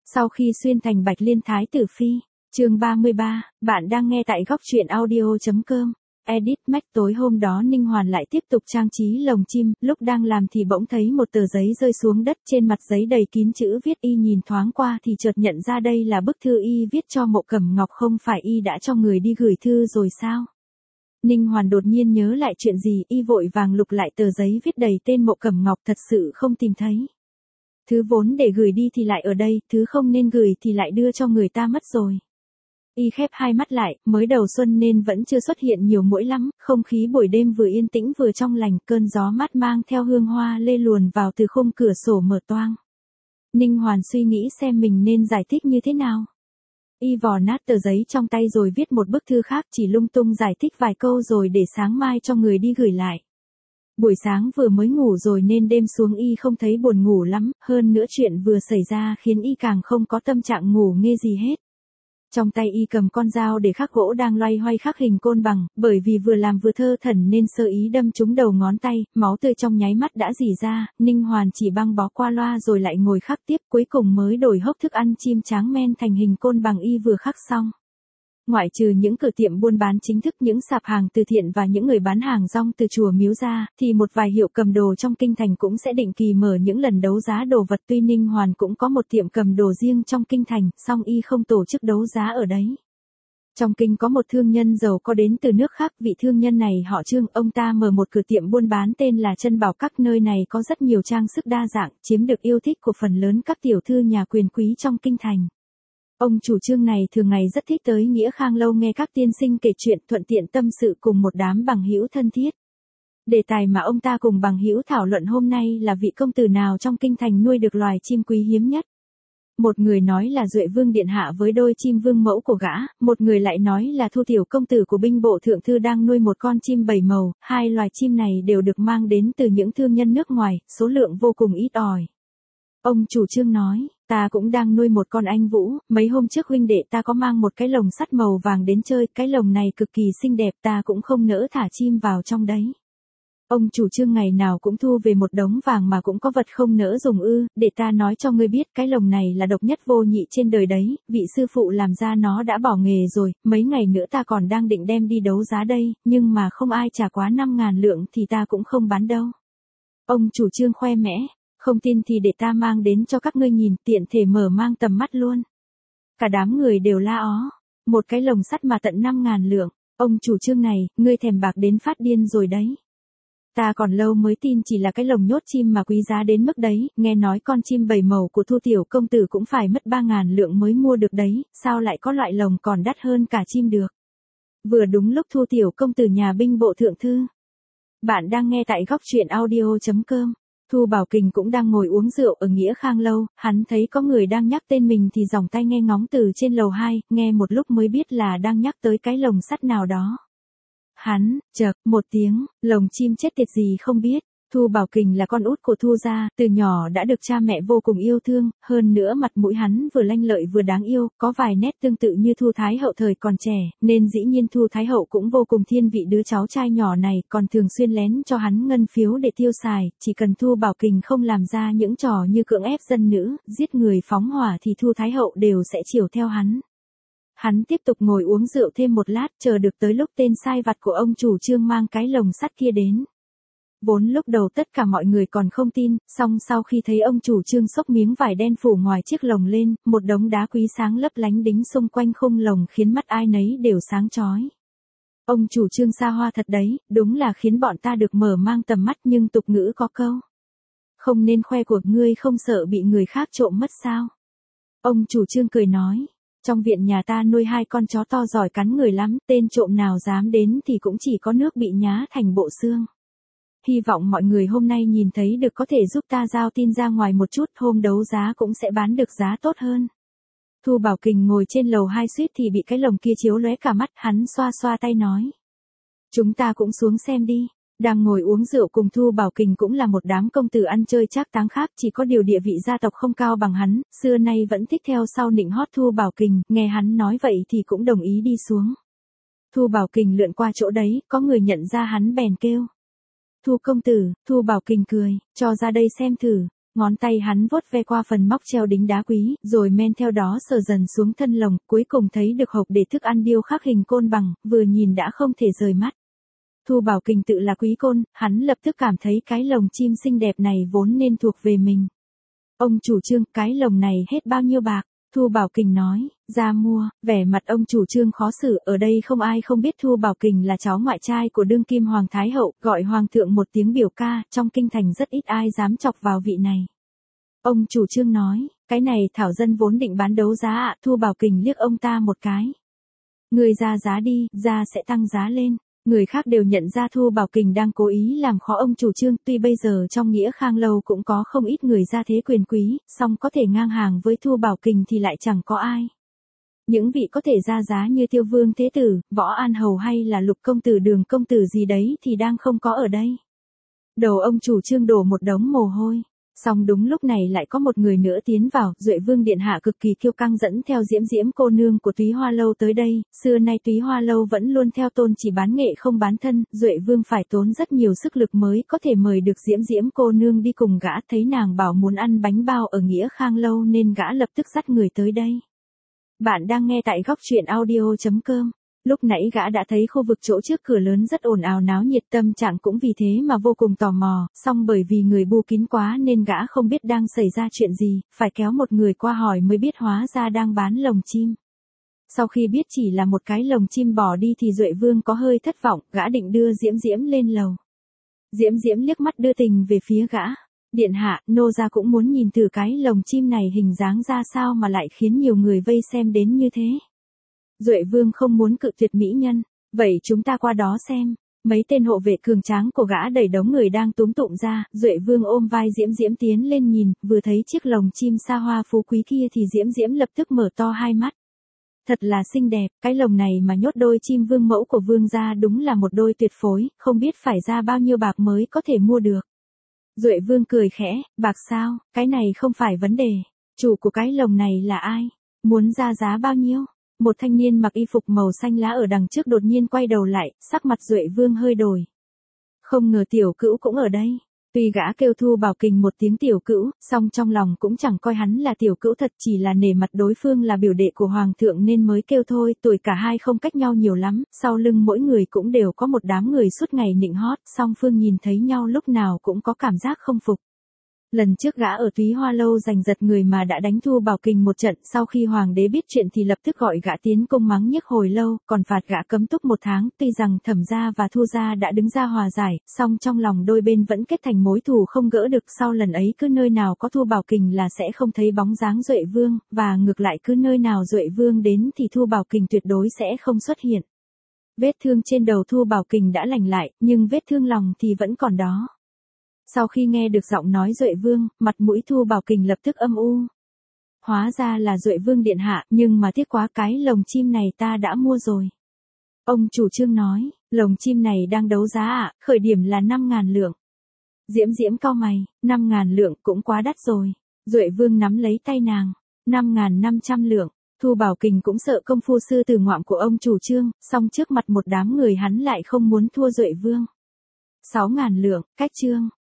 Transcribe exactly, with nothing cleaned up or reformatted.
Sau khi xuyên thành Bạch Liên Thái tử phi, chương ba mươi ba, bạn đang nghe tại góc truyện audio chấm com. Edit Mac. Tối hôm đó Ninh Hoàn lại tiếp tục trang trí lồng chim, lúc đang làm thì bỗng thấy một tờ giấy rơi xuống đất, trên mặt giấy đầy kín chữ viết. Y nhìn thoáng qua thì chợt nhận ra đây là bức thư y viết cho Mộ Cẩm Ngọc. Không phải y đã cho người đi gửi thư rồi sao? Ninh Hoàn đột nhiên nhớ lại chuyện gì, y vội vàng lục lại tờ giấy viết đầy tên Mộ Cẩm Ngọc, thật sự không tìm thấy. Thứ vốn để gửi đi thì lại ở đây, thứ không nên gửi thì lại đưa cho người ta mất rồi. Y khép hai mắt lại, mới đầu xuân nên vẫn chưa xuất hiện nhiều muỗi lắm, không khí buổi đêm vừa yên tĩnh vừa trong lành, cơn gió mát mang theo hương hoa lê luồn vào từ khung cửa sổ mở toang. Ninh Hoàn suy nghĩ xem mình nên giải thích như thế nào. Y vò nát tờ giấy trong tay rồi viết một bức thư khác, chỉ lung tung giải thích vài câu rồi để sáng mai cho người đi gửi lại. Buổi sáng vừa mới ngủ rồi nên đêm xuống y không thấy buồn ngủ lắm, hơn nữa chuyện vừa xảy ra khiến y càng không có tâm trạng ngủ nghe gì hết. Trong tay y cầm con dao để khắc gỗ đang loay hoay khắc hình côn bằng, bởi vì vừa làm vừa thơ thẩn nên sơ ý đâm trúng đầu ngón tay, máu tươi trong nháy mắt đã rỉ ra. Ninh Hoàn chỉ băng bó qua loa rồi lại ngồi khắc tiếp, cuối cùng mới đổi hốc thức ăn chim tráng men thành hình côn bằng y vừa khắc xong. Ngoại trừ những cửa tiệm buôn bán chính thức, những sạp hàng từ thiện và những người bán hàng rong từ chùa miếu ra, thì một vài hiệu cầm đồ trong kinh thành cũng sẽ định kỳ mở những lần đấu giá đồ vật. Tuy Ninh Hoàn cũng có một tiệm cầm đồ riêng trong kinh thành, song y không tổ chức đấu giá ở đấy. Trong kinh có một thương nhân giàu có đến từ nước khác, vị thương nhân này họ Trương, ông ta mở một cửa tiệm buôn bán tên là Chân Bảo Các. Nơi này có rất nhiều trang sức đa dạng, chiếm được yêu thích của phần lớn các tiểu thư nhà quyền quý trong kinh thành. Ông chủ Trương này thường ngày rất thích tới Nghĩa Khang Lâu nghe các tiên sinh kể chuyện, thuận tiện tâm sự cùng một đám bằng hữu thân thiết. Đề tài mà ông ta cùng bằng hữu thảo luận hôm nay là vị công tử nào trong kinh thành nuôi được loài chim quý hiếm nhất. Một người nói là Duệ Vương điện hạ với đôi chim vương mẫu của gã, một người lại nói là Thu tiểu công tử của binh bộ thượng thư đang nuôi một con chim bảy màu. Hai loài chim này đều được mang đến từ những thương nhân nước ngoài, số lượng vô cùng ít ỏi. Ông chủ Trương nói, ta cũng đang nuôi một con anh vũ, mấy hôm trước huynh đệ ta có mang một cái lồng sắt màu vàng đến chơi, cái lồng này cực kỳ xinh đẹp, ta cũng không nỡ thả chim vào trong đấy. Ông chủ Trương ngày nào cũng thu về một đống vàng mà cũng có vật không nỡ dùng ư? Để ta nói cho ngươi biết, cái lồng này là độc nhất vô nhị trên đời đấy, vị sư phụ làm ra nó đã bỏ nghề rồi, mấy ngày nữa ta còn đang định đem đi đấu giá đây, nhưng mà không ai trả quá năm ngàn lượng thì ta cũng không bán đâu. Ông chủ Trương khoe mẽ. Không tin thì để ta mang đến cho các ngươi nhìn, tiện thể mở mang tầm mắt luôn. Cả đám người đều la ó. Một cái lồng sắt mà tận năm ngàn lượng. Ông chủ Trương này, ngươi thèm bạc đến phát điên rồi đấy. Ta còn lâu mới tin chỉ là cái lồng nhốt chim mà quý giá đến mức đấy. Nghe nói con chim bảy màu của Thu tiểu công tử cũng phải mất ba ngàn lượng mới mua được đấy. Sao lại có loại lồng còn đắt hơn cả chim được? Vừa đúng lúc Thu tiểu công tử nhà binh bộ thượng thư. Bạn đang nghe tại góc truyện audio chấm com. Thu Bảo Kình cũng đang ngồi uống rượu ở Nghĩa Khang Lâu, hắn thấy có người đang nhắc tên mình thì giòng tay nghe ngóng từ trên lầu hai, nghe một lúc mới biết là đang nhắc tới cái lồng sắt nào đó. Hắn, chợt, một tiếng, lồng chim chết tiệt gì không biết. Thu Bảo Kình là con út của Thu gia, từ nhỏ đã được cha mẹ vô cùng yêu thương, hơn nữa mặt mũi hắn vừa lanh lợi vừa đáng yêu, có vài nét tương tự như Thu Thái Hậu thời còn trẻ, nên dĩ nhiên Thu Thái Hậu cũng vô cùng thiên vị đứa cháu trai nhỏ này, còn thường xuyên lén cho hắn ngân phiếu để tiêu xài, chỉ cần Thu Bảo Kình không làm ra những trò như cưỡng ép dân nữ, giết người phóng hỏa thì Thu Thái Hậu đều sẽ chiều theo hắn. Hắn tiếp tục ngồi uống rượu thêm một lát, chờ được tới lúc tên sai vặt của ông chủ Trương mang cái lồng sắt kia đến. Vốn lúc đầu tất cả mọi người còn không tin, song sau khi thấy ông chủ Trương xốc miếng vải đen phủ ngoài chiếc lồng lên, một đống đá quý sáng lấp lánh đính xung quanh khung lồng khiến mắt ai nấy đều sáng chói. Ông chủ Trương xa hoa thật đấy, đúng là khiến bọn ta được mở mang tầm mắt, nhưng tục ngữ có câu. Không nên khoe của ngươi không sợ bị người khác trộm mất sao? Ông chủ Trương cười nói, trong viện nhà ta nuôi hai con chó to giỏi cắn người lắm, tên trộm nào dám đến thì cũng chỉ có nước bị nhá thành bộ xương. Hy vọng mọi người hôm nay nhìn thấy được có thể giúp ta giao tin ra ngoài một chút, hôm đấu giá cũng sẽ bán được giá tốt hơn. Thu Bảo Kình ngồi trên lầu hai suýt thì bị cái lồng kia chiếu lóe cả mắt, hắn xoa xoa tay nói. Chúng ta cũng xuống xem đi. Đang ngồi uống rượu cùng Thu Bảo Kình cũng là một đám công tử ăn chơi trác táng khác, chỉ có điều địa vị gia tộc không cao bằng hắn, xưa nay vẫn thích theo sau nịnh hót Thu Bảo Kình, nghe hắn nói vậy thì cũng đồng ý đi xuống. Thu Bảo Kình lượn qua chỗ đấy, có người nhận ra hắn bèn kêu. Thu công tử. Thu Bảo Kình cười, cho ra đây xem thử. ngón tay hắn vuốt ve qua phần móc treo đính đá quý, rồi men theo đó sờ dần xuống thân lồng, cuối cùng thấy được hộp để thức ăn điêu khắc hình côn bằng, vừa nhìn đã không thể rời mắt. Thu Bảo Kình tự là quý côn, hắn lập tức cảm thấy cái lồng chim xinh đẹp này vốn nên thuộc về mình. Ông chủ Trương, cái lồng này hết bao nhiêu bạc? Thu Bảo Kình nói, ra mua, vẻ mặt ông chủ Trương khó xử, ở đây không ai không biết Thu Bảo Kình là cháu ngoại trai của đương kim Hoàng Thái Hậu, gọi Hoàng thượng một tiếng biểu ca, trong kinh thành rất ít ai dám chọc vào vị này. Ông chủ Trương nói, cái này thảo dân vốn định bán đấu giá ạ, Thu Bảo Kình liếc ông ta một cái. Người ra giá đi, ra sẽ tăng giá lên. Người khác đều nhận ra Thu Bảo Kình đang cố ý làm khó ông chủ Trương, tuy bây giờ trong Nghĩa Khang lâu cũng có không ít người gia thế quyền quý, song có thể ngang hàng với Thu Bảo Kình thì lại chẳng có ai. Những vị có thể ra giá như Tiêu Vương Thế Tử, Võ An Hầu hay là Lục Công Tử Đường Công Tử gì đấy thì đang không có ở đây. Đầu ông chủ Trương đổ một đống mồ hôi. Xong đúng lúc này lại có một người nữa tiến vào, Duệ Vương điện hạ cực kỳ kiêu căng dẫn theo Diễm Diễm cô nương của Túy Hoa lâu tới đây, xưa nay Túy Hoa lâu vẫn luôn theo tôn chỉ bán nghệ không bán thân, Duệ Vương phải tốn rất nhiều sức lực mới có thể mời được Diễm Diễm cô nương đi cùng gã, thấy nàng bảo muốn ăn bánh bao ở Nghĩa Khang lâu nên gã lập tức dắt người tới đây. Bạn đang nghe tại góc truyện audio chấm com. Lúc nãy gã đã thấy khu vực chỗ trước cửa lớn rất ồn ào náo nhiệt, tâm trạng cũng vì thế mà vô cùng tò mò, song bởi vì người bu kín quá nên gã không biết đang xảy ra chuyện gì, phải kéo một người qua hỏi mới biết hóa ra đang bán lồng chim. Sau khi biết chỉ là một cái lồng chim bỏ đi thì Duệ Vương có hơi thất vọng, gã định đưa Diễm Diễm lên lầu. Diễm Diễm liếc mắt đưa tình về phía gã. Điện hạ, nô gia cũng muốn nhìn thử cái lồng chim này hình dáng ra sao mà lại khiến nhiều người vây xem đến như thế. Duệ Vương không muốn cự tuyệt mỹ nhân, vậy chúng ta qua đó xem. Mấy tên hộ vệ cường tráng của gã đẩy đống người đang túm tụm ra, Duệ Vương ôm vai Diễm Diễm tiến lên nhìn, vừa thấy chiếc lồng chim xa hoa phú quý kia thì Diễm Diễm lập tức mở to hai mắt. Thật là xinh đẹp, cái lồng này mà nhốt đôi chim vương mẫu của vương gia đúng là một đôi tuyệt phối, không biết phải ra bao nhiêu bạc mới có thể mua được. Duệ Vương cười khẽ, bạc sao, cái này không phải vấn đề. Chủ của cái lồng này là ai? Muốn ra giá bao nhiêu? Một thanh niên mặc y phục màu xanh lá ở đằng trước đột nhiên quay đầu lại, sắc mặt Duệ Vương hơi đổi. Không ngờ tiểu cữu cũng ở đây. Tuy gã kêu Thu Bảo Kình một tiếng tiểu cữu, song trong lòng cũng chẳng coi hắn là tiểu cữu thật, chỉ là nể mặt đối phương là biểu đệ của Hoàng thượng nên mới kêu thôi, tuổi cả hai không cách nhau nhiều lắm, sau lưng mỗi người cũng đều có một đám người suốt ngày nịnh hót, song phương nhìn thấy nhau lúc nào cũng có cảm giác không phục. Lần trước gã ở Túy Hoa lâu giành giật người mà đã đánh Thu Bảo Kình một trận, sau khi hoàng đế biết chuyện thì lập tức gọi gã tiến cung mắng nhiếc hồi lâu, còn phạt gã cấm túc một tháng, tuy rằng Thẩm gia và Thu gia đã đứng ra hòa giải, song trong lòng đôi bên vẫn kết thành mối thù không gỡ được, sau lần ấy cứ nơi nào có Thu Bảo Kình là sẽ không thấy bóng dáng Duệ Vương, và ngược lại cứ nơi nào Duệ Vương đến thì Thu Bảo Kình tuyệt đối sẽ không xuất hiện. Vết thương trên đầu Thu Bảo Kình đã lành lại, nhưng vết thương lòng thì vẫn còn đó. Sau khi nghe được giọng nói Duệ Vương, mặt mũi Thu Bảo Kình lập tức âm u. Hóa ra là Duệ Vương điện hạ, nhưng mà tiếc quá cái lồng chim này ta đã mua rồi. Ông chủ Trương nói, lồng chim này đang đấu giá ạ, à, khởi điểm là năm ngàn lượng. Diễm Diễm cau mày, năm ngàn lượng cũng quá đắt rồi. Duệ Vương nắm lấy tay nàng, năm ngàn năm trăm lượng. Thu Bảo Kình cũng sợ công phu sư tử ngoạm của ông chủ Trương, song trước mặt một đám người hắn lại không muốn thua Duệ Vương. Sáu ngàn lượng, cách Trương.